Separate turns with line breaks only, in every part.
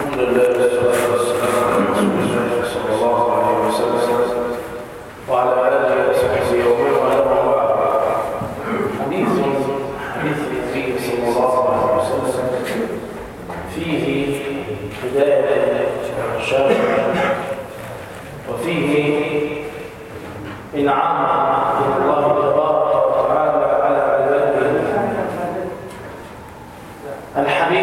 الحمد لله والصلاة والسلام على رسول الله صلى الله عليه وسلم وعلى آله وصحبه ومن والاه. حديث النبي صلى الله عليه وسلم فيه هداية شاملة وفيه إنعام من الله تبارك وتعالى على عباده. الحديث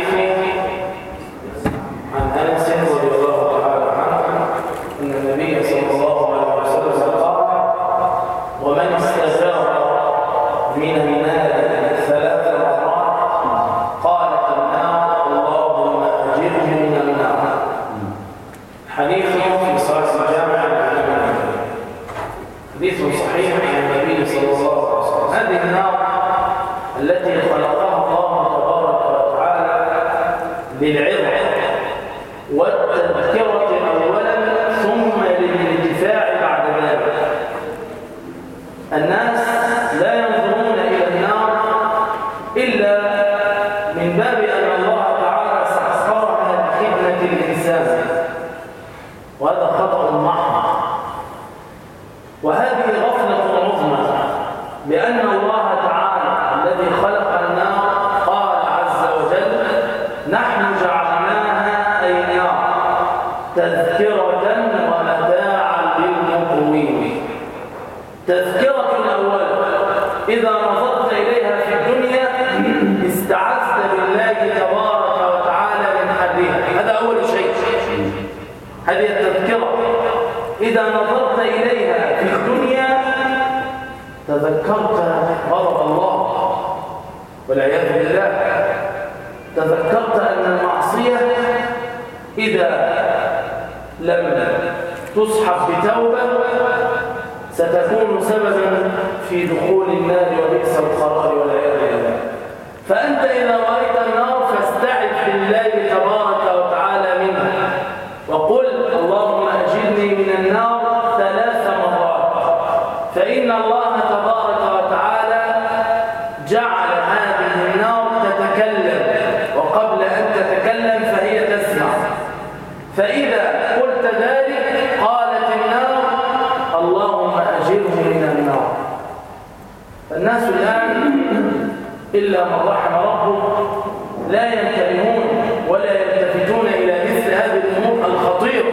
عن أنس رضي الله تعالى عنه أن النبي صلى الله عليه وسلم قال: ومن استجار من النار 3 مرات قالت النار اللهم أجره من النار. حديث في صحيح الجامع الإمام، حديث صحيح عن النبي صلى الله عليه وسلم. هذه النار التي خلقها الله تبارك وتعالى للعظة والتذكرة أولا ثم للانتفاع بعد ذلك. الناس لا ينظرون إلى النار إلا من باب أن الله تعالى سخرها لخدمة الإنسان، وهذا خطأ محض، وهذه غفلة عظمى، لأن الله تعالى الذي خلق النار قال عز وجل: نحن جعلناها أي نار تذكرة ومتاعا للمقوين. تذكرة أولا، إذا نظرت إليها في الدنيا استعذت بالله تبارك وتعالى من حرها، هذا أول شيء. هذه التذكرة، إذا نظرت إليها في الدنيا تذكرت غضب الله والعياذ بالله، تذكرت أن المعصية إذا لم تصحب بتوبة ستكون سببا في دخول النار وبئس القرار والعياذ بالله. فأنت إذا رأيت النار فاستعذ بالله تبارك وتعالى منها وقل: اللهم أجرني من النار 3 مرات، فإن الله تبارك وتعالى جعل هذه النار تتكلم، وقبل أن تتكلم فهي تسمع. فإذا قلت ذلك قالت النار: اللهم أجره من النار. فالناس الآن إلا من رحم ربه لا ينتبهون ولا يلتفتون إلى مثل هذه الأمور الخطيرة،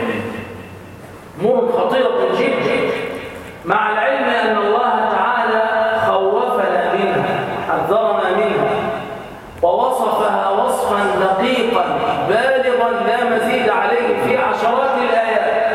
أمور خطيرة جدا، مع العلم أن الله تعالى خوفنا منها، حذرنا منها، ووصفها وصفا دقيقا بالغا لا مزيد عليه في عشرات الآيات.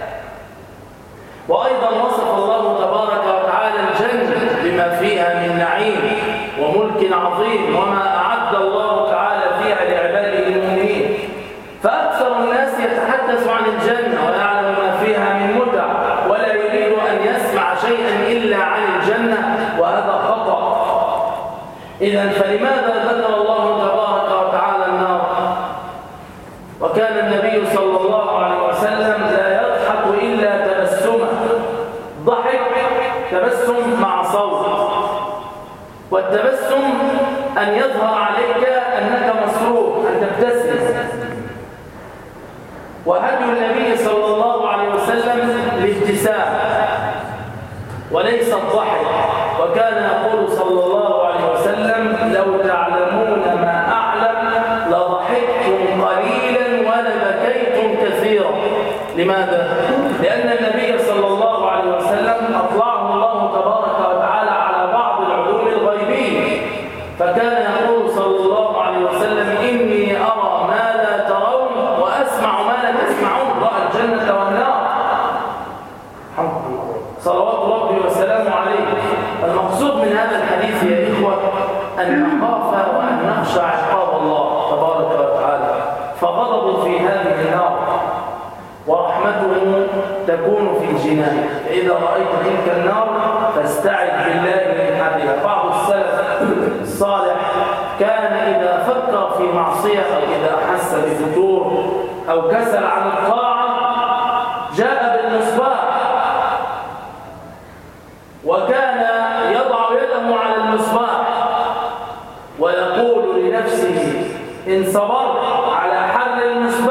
وأيضا وصف الله تبارك وتعالى الجنة بما فيها من نعيم وملك عظيم وما أعد الله تعالى فيها لعباده المؤمنين. فأكثر الناس يتحدث عن الجنة ويعلم ما فيها من متع، ولا يريد أن يسمع شيئا إلا عن الجنة، وهذا خطأ. إذن فلماذا ذكر الله تبارك وتعالى النار؟ وكان النبي صلى الله عليه وسلم لا يضحك إلا تبسما، ضحك تبسم مع صوت، والتبسم أن يظهر عليك أنك مسرور، أن تبتسم. وهدي النبي صلى الله عليه وسلم الابتسام وليس الضحك، وكان يقول صلى الله عليه وسلم: لو تعلمون ما أعلم لضحكتم قليلا ولبكيتم كثيرا. لماذا؟ لأن النبي صلى الله عليه وسلم أطلعه الله تبارك وتعالى على بعض العلوم الغيبية، فكان يقول صلى الله عليه وسلم: إني أرى ما لا ترون وأسمع ما لا تسمعون. رأى الجنة والنار صلوات ربي وسلامه عليه. المقصود من هذا الحديث يا إخوة أن نخاف وأن نخشى عقاب الله تبارك وتعالى، فغضب في هذه النار ورحمته تكون في جنانه. فإذا رأيت تلك النار فاستعذ بالله من حرها. بعض السلف الصالح كان إذا فكر في معصية أو إذا أحس بفتور أو كسل عن الطاعة جاء بالمصباح، وكان يضع يده على المصباح ويقول لنفسه: إن صبرت على حر المصباح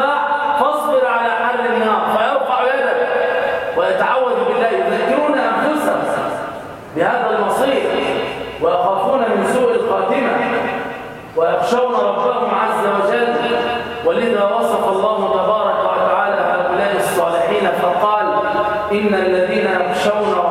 إن الذين يخشون